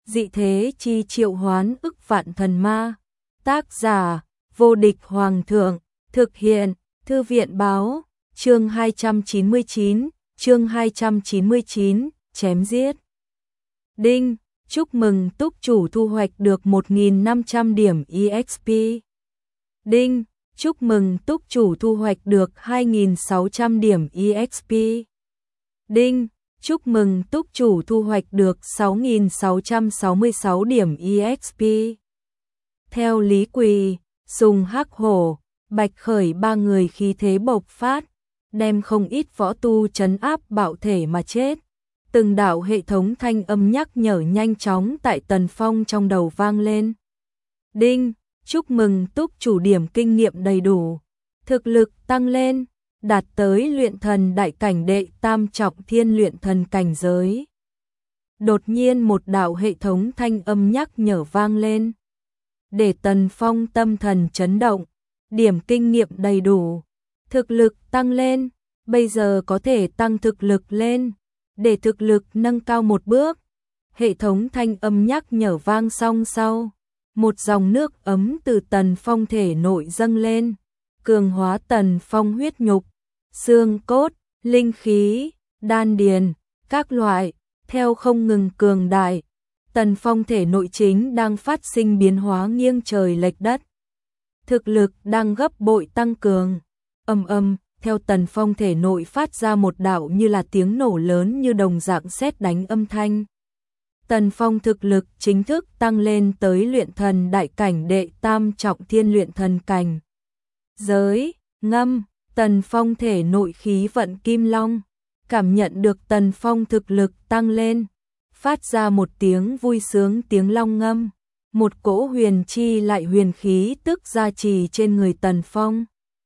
dị thế chi triệu hoán ức vạn thần ma. Tác giả, vô địch hoàng thượng, thực hiện, thư viện báo, chương 299, chém giết. Đinh, chúc mừng túc chủ thu hoạch được 1.500 điểm EXP. Đinh, chúc mừng túc chủ thu hoạch được 2.600 điểm EXP. Đinh, chúc mừng túc chủ thu hoạch được 6.666 điểm EXP. Theo Lý Quỳ, Sùng Hắc Hổ, Bạch Khởi ba người khí thế bộc phát, đem không ít võ tu trấn áp bạo thể mà chết. Từng đạo hệ thống thanh âm nhắc nhở nhanh chóng tại Tần Phong trong đầu vang lên. Đinh, chúc mừng túc chủ điểm kinh nghiệm đầy đủ, thực lực tăng lên, đạt tới luyện thần đại cảnh đệ tam trọng thiên luyện thần cảnh giới. Đột nhiên một đạo hệ thống thanh âm nhắc nhở vang lên, để Tần Phong tâm thần chấn động. Điểm kinh nghiệm đầy đủ, thực lực tăng lên, bây giờ có thể tăng thực lực lên, để thực lực nâng cao một bước. Hệ thống thanh âm nhắc nhở vang xong sau, một dòng nước ấm từ Tần Phong thể nội dâng lên, cường hóa Tần Phong huyết nhục, xương cốt, linh khí, đan điền, các loại, theo không ngừng cường đại. Tần Phong thể nội chính đang phát sinh biến hóa nghiêng trời lệch đất. Thực lực đang gấp bội tăng cường. Theo Tần Phong thể nội phát ra một đạo như là tiếng nổ lớn như đồng dạng sét đánh âm thanh. Tần Phong thực lực chính thức tăng lên tới luyện thần đại cảnh đệ tam trọng thiên luyện thần cảnh. Giới, ngâm, Tần Phong thể nội khí vận kim long, cảm nhận được Tần Phong thực lực tăng lên, phát ra một tiếng vui sướng tiếng long ngâm. Một cỗ huyền chi lại huyền khí tức gia trì trên người Tần Phong,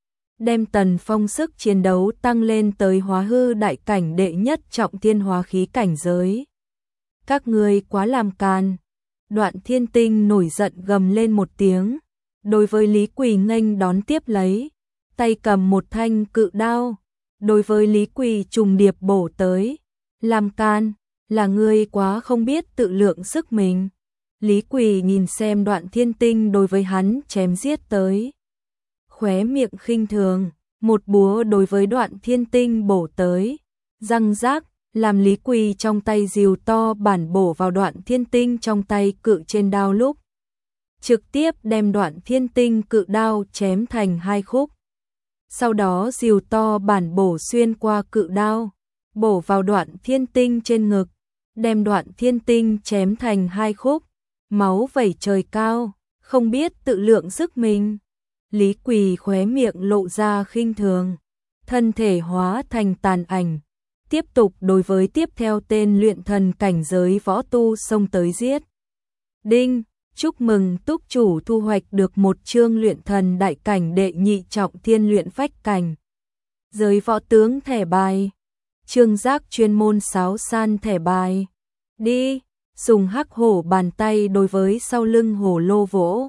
đem Tần Phong sức chiến đấu tăng lên tới hóa hư đại cảnh đệ nhất trọng thiên hóa khí cảnh giới. Các ngươi quá làm càn. Đoạn Thiên Tinh nổi giận gầm lên một tiếng, đối với Lý Quỳ nghênh đón tiếp lấy, tay cầm một thanh cự đao, đối với Lý Quỳ trùng điệp bổ tới. Làm càn, là ngươi quá không biết tự lượng sức mình. Lý Quỳ nhìn xem Đoạn Thiên Tinh đối với hắn chém giết tới, khóe miệng khinh thường, một búa đối với Đoạn Thiên Tinh bổ tới, răng rác, làm Lý Quỳ trong tay rìu to bản bổ vào Đoạn Thiên Tinh trong tay cự trên đao lúc, trực tiếp đem Đoạn Thiên Tinh cự đao chém thành hai khúc. Sau đó rìu to bản bổ xuyên qua cự đao, bổ vào Đoạn Thiên Tinh trên ngực, đem Đoạn Thiên Tinh chém thành hai khúc. Máu vẩy trời cao, không biết tự lượng sức mình. Lý Quỳ khóe miệng lộ ra khinh thường, thân thể hóa thành tàn ảnh, tiếp tục đối với tiếp theo tên luyện thần cảnh giới võ tu xông tới giết. Đinh, chúc mừng túc chủ thu hoạch được một chương luyện thần đại cảnh đệ nhị trọng thiên luyện phách cảnh. Giới võ tướng thẻ bài, Trương Giác chuyên môn sáo san thẻ bài. Đi. Sùng Hắc Hổ bàn tay đối với sau lưng hổ lô vỗ,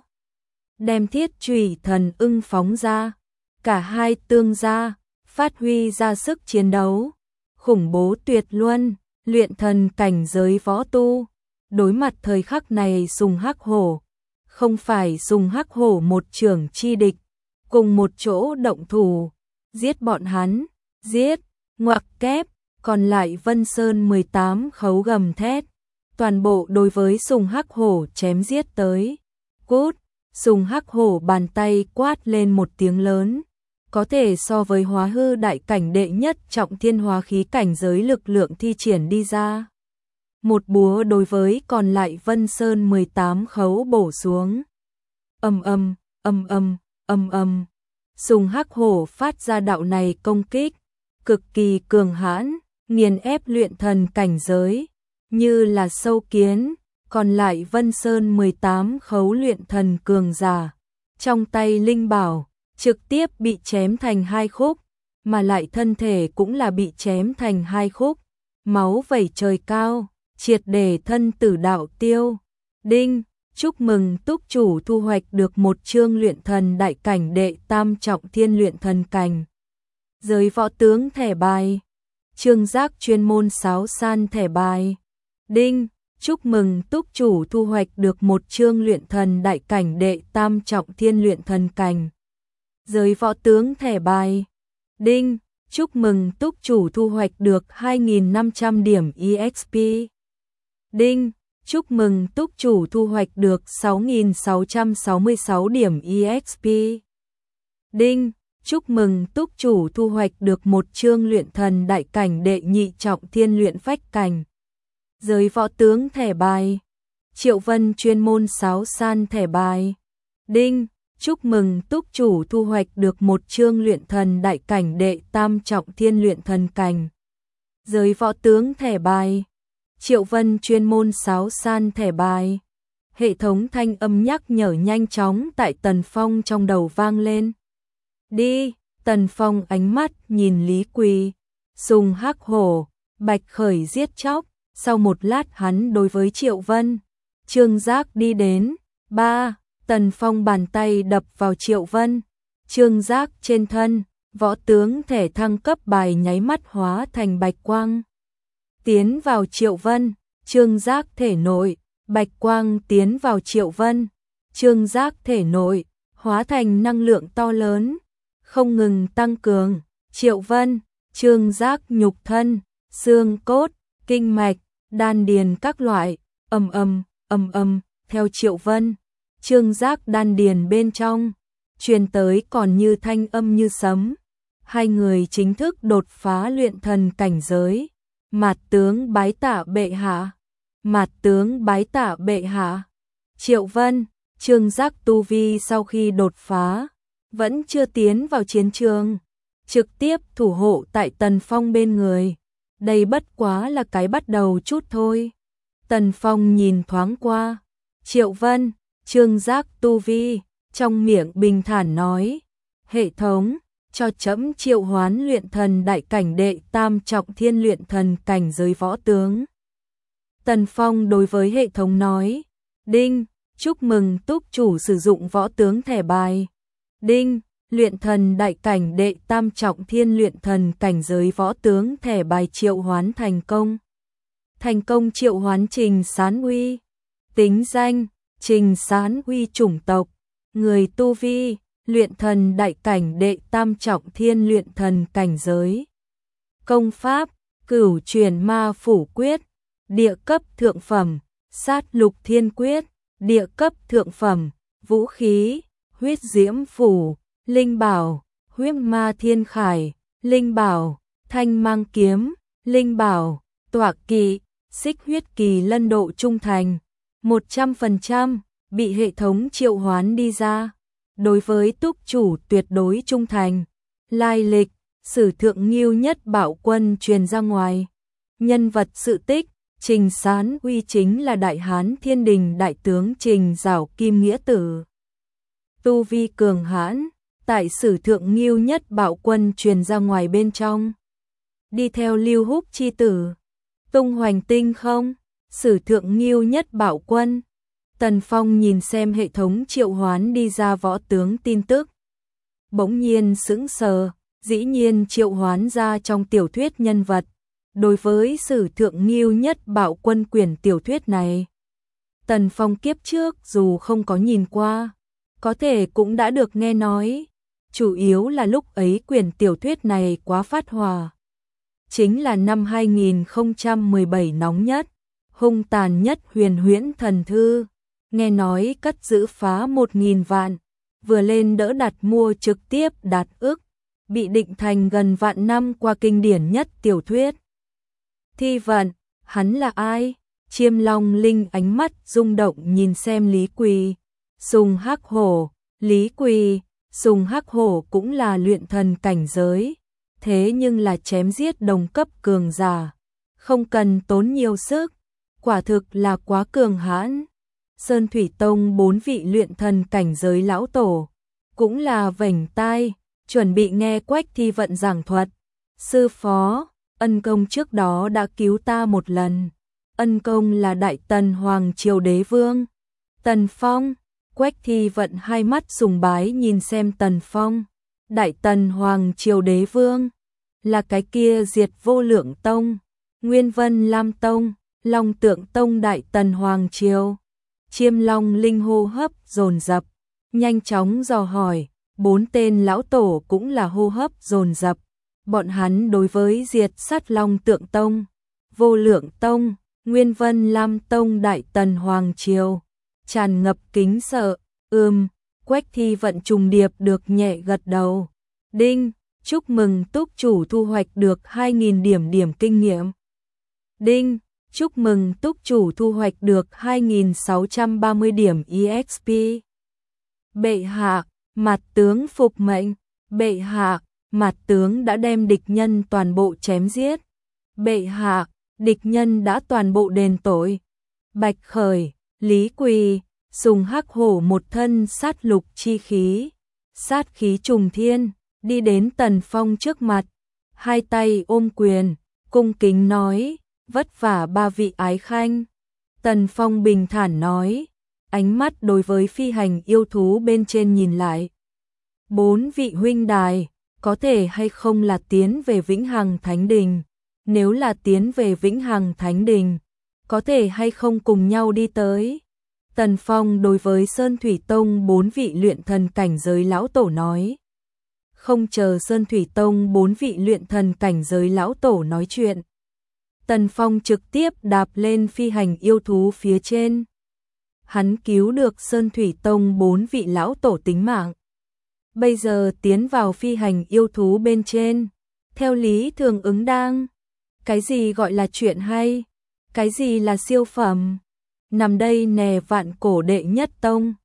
đem thiết chủy thần ưng phóng ra, cả hai tương ra, phát huy ra sức chiến đấu, khủng bố tuyệt luân, luyện thần cảnh giới võ tu. Đối mặt thời khắc này Sùng Hắc Hổ, không phải Sùng Hắc Hổ một trưởng chi địch, cùng một chỗ động thủ, giết bọn hắn, giết, ngoặc kép, còn lại Vân Sơn 18 khấu gầm thét. Toàn bộ đối với Sùng Hắc Hổ chém giết tới. Cút, Sùng Hắc Hổ bàn tay quát lên một tiếng lớn, có thể so với hóa hư đại cảnh đệ nhất trọng thiên hóa khí cảnh giới lực lượng thi triển đi ra. Một búa đối với còn lại Vân Sơn 18 khấu bổ xuống. Sùng Hắc Hổ phát ra đạo này công kích, cực kỳ cường hãn, nghiền ép luyện thần cảnh giới. Như là sâu kiến, còn lại Vân Sơn 18 khấu luyện thần cường giả, trong tay linh bảo, trực tiếp bị chém thành hai khúc, mà lại thân thể cũng là bị chém thành hai khúc, máu vẩy trời cao, triệt để thân tử đạo tiêu. Đinh, chúc mừng túc chủ thu hoạch được một chương luyện thần đại cảnh đệ tam trọng thiên luyện thần cảnh. Giới võ tướng thẻ bài, Trương Giác chuyên môn sáo san thẻ bài. Đinh, chúc mừng túc chủ thu hoạch được một chương luyện thần đại cảnh đệ tam trọng thiên luyện thần cảnh. Giới võ tướng thẻ bài. Đinh, chúc mừng túc chủ thu hoạch được 2.500 điểm EXP. Đinh, chúc mừng túc chủ thu hoạch được 6.666 điểm EXP. Đinh, chúc mừng túc chủ thu hoạch được một chương luyện thần đại cảnh đệ nhị trọng thiên luyện phách cảnh. Giới võ tướng thẻ bài. Triệu Vân chuyên môn sáo san thẻ bài. Đinh, chúc mừng túc chủ thu hoạch được một chương luyện thần đại cảnh đệ tam trọng thiên luyện thần cảnh. Giới võ tướng thẻ bài. Triệu Vân chuyên môn sáo san thẻ bài. Hệ thống thanh âm nhắc nhở nhanh chóng tại Tần Phong trong đầu vang lên. Đi, Tần Phong ánh mắt nhìn Lý Quỳ, Sùng Hắc Hổ, Bạch Khởi giết chóc. Sau một lát hắn đối với Triệu Vân, Trương Giác đi đến. 3. Tần Phong bàn tay đập vào Triệu Vân, Trương Giác trên thân, võ tướng thể thăng cấp bài nháy mắt hóa thành bạch quang. Tiến vào Triệu Vân, Trương Giác thể nội, bạch quang tiến vào Triệu Vân, Trương Giác thể nội, hóa thành năng lượng to lớn, không ngừng tăng cường. Triệu Vân, Trương Giác nhục thân, xương cốt, kinh mạch, đan điền các loại, ầm ầm, theo Triệu Vân, Trương Giác đan điền bên trong, truyền tới còn như thanh âm như sấm. Hai người chính thức đột phá luyện thần cảnh giới. Mạt tướng bái tạ bệ hạ. Mạt tướng bái tạ bệ hạ. Triệu Vân, Trương Giác tu vi sau khi đột phá, vẫn chưa tiến vào chiến trường, trực tiếp thủ hộ tại Tần Phong bên người. Đây bất quá là cái bắt đầu chút thôi. Tần Phong nhìn thoáng qua Triệu Vân, Trương Giác tu vi, trong miệng bình thản nói: hệ thống, cho trẫm triệu hoán luyện thần đại cảnh đệ tam trọng thiên luyện thần cảnh giới võ tướng. Tần Phong đối với hệ thống nói: đinh, chúc mừng túc chủ sử dụng võ tướng thẻ bài. Đinh, luyện thần đại cảnh đệ tam trọng thiên luyện thần cảnh giới võ tướng thẻ bài triệu hoán thành công. Thành công triệu hoán Trình Sán Uy. Tính danh: Trình Sán Uy. Chủng tộc: người. Tu vi: luyện thần đại cảnh đệ tam trọng thiên luyện thần cảnh giới. Công pháp: Cửu truyền ma phủ quyết. Địa cấp thượng phẩm: Sát lục thiên quyết. Địa cấp thượng phẩm: vũ khí: Huyết diễm phủ. Linh bảo: Huyết ma thiên khải. Linh bảo: Thanh mang kiếm. Linh bảo: Tọa kỵ, Xích huyết kỳ lân. Độ trung thành: 100%, bị hệ thống triệu hoán đi ra. Đối với túc chủ tuyệt đối trung thành. Lai lịch: Sử thượng Ngưu Nhất Bạo Quân truyền ra ngoài. Nhân vật sự tích: Trình Sán Uy chính là Đại Hán Thiên Đình đại tướng Trình Giảo Kim Nghĩa Tử. Tu vi cường hãn, tại Sử thượng Ngưu Nhất Bạo Quân truyền ra ngoài bên trong. Đi theo Lưu Húc chi tử. Tung hoành tinh không, Sử thượng Ngưu Nhất Bạo Quân. Tần Phong nhìn xem hệ thống triệu hoán đi ra võ tướng tin tức, bỗng nhiên sững sờ, dĩ nhiên triệu hoán ra trong tiểu thuyết nhân vật. Đối với Sử thượng Ngưu Nhất Bạo Quân quyển tiểu thuyết này, Tần Phong kiếp trước dù không có nhìn qua, có thể cũng đã được nghe nói, chủ yếu là lúc ấy quyển tiểu thuyết này quá phát hỏa. Chính là năm 2017 nóng nhất, hung tàn nhất huyền huyễn thần thư, nghe nói cất giữ phá 1.000 vạn, vừa lên đỡ đặt mua trực tiếp đạt ức, bị định thành gần vạn năm qua kinh điển nhất tiểu thuyết. Thi vận, hắn là ai? Chiêm Long Linh ánh mắt rung động nhìn xem Lý Quỳ, Sùng Hắc Hổ. Lý Quỳ, Sùng Hắc Hổ cũng là luyện thần cảnh giới, thế nhưng là chém giết đồng cấp cường giả, không cần tốn nhiều sức, quả thực là quá cường hãn. Sơn Thủy Tông 4 vị luyện thần cảnh giới lão tổ, cũng là vểnh tai, chuẩn bị nghe Quách Thi vận giảng thuật. Sư phó, ân công trước đó đã cứu ta một lần. Ân công là Đại Tần Hoàng Triều Đế Vương. Tần Phong, Quách Thi vận hai mắt sùng bái nhìn xem Tần Phong. Đại Tần Hoàng Triều Đế Vương, là cái kia diệt Vô Lượng Tông, Nguyên Vân Lam Tông, Long Tượng Tông Đại Tần Hoàng Triều. Chiêm Long Linh hô hấp dồn dập, nhanh chóng dò hỏi, 4 tên lão tổ cũng là hô hấp dồn dập. Bọn hắn đối với diệt sát Long Tượng Tông, Vô Lượng Tông, Nguyên Vân Lam Tông Đại Tần Hoàng Triều tràn ngập kính sợ. Quách Thi Vận trùng điệp được nhẹ gật đầu. Đinh, chúc mừng túc chủ thu hoạch được 2.000 điểm kinh nghiệm. Đinh, chúc mừng túc chủ thu hoạch được 2.630 điểm EXP. Bệ hạ, mặt tướng phục mệnh. Bệ hạ, mặt tướng đã đem địch nhân toàn bộ chém giết. Bệ hạ, địch nhân đã toàn bộ đền tội. Bạch Khởi, Lý Quỳ, Sùng Hắc Hổ một thân sát lục chi khí, sát khí trùng thiên, đi đến Tần Phong trước mặt, hai tay ôm quyền, cung kính nói, vất vả ba vị ái khanh. Tần Phong bình thản nói, ánh mắt đối với phi hành yêu thú bên trên nhìn lại. 4 vị huynh đài, có thể hay không là tiến về Vĩnh Hằng Thánh Đình? Nếu là tiến về Vĩnh Hằng Thánh Đình, có thể hay không cùng nhau đi tới? Tần Phong đối với Sơn Thủy Tông 4 vị luyện thần cảnh giới lão tổ nói. Không chờ Sơn Thủy Tông 4 vị luyện thần cảnh giới lão tổ nói chuyện, Tần Phong trực tiếp đạp lên phi hành yêu thú phía trên. Hắn cứu được Sơn Thủy Tông 4 vị lão tổ tính mạng. Bây giờ tiến vào phi hành yêu thú bên trên, theo lý thường ứng đang. Cái gì gọi là chuyện hay? Cái gì là siêu phẩm? Nằm đây nè vạn cổ đệ nhất tông.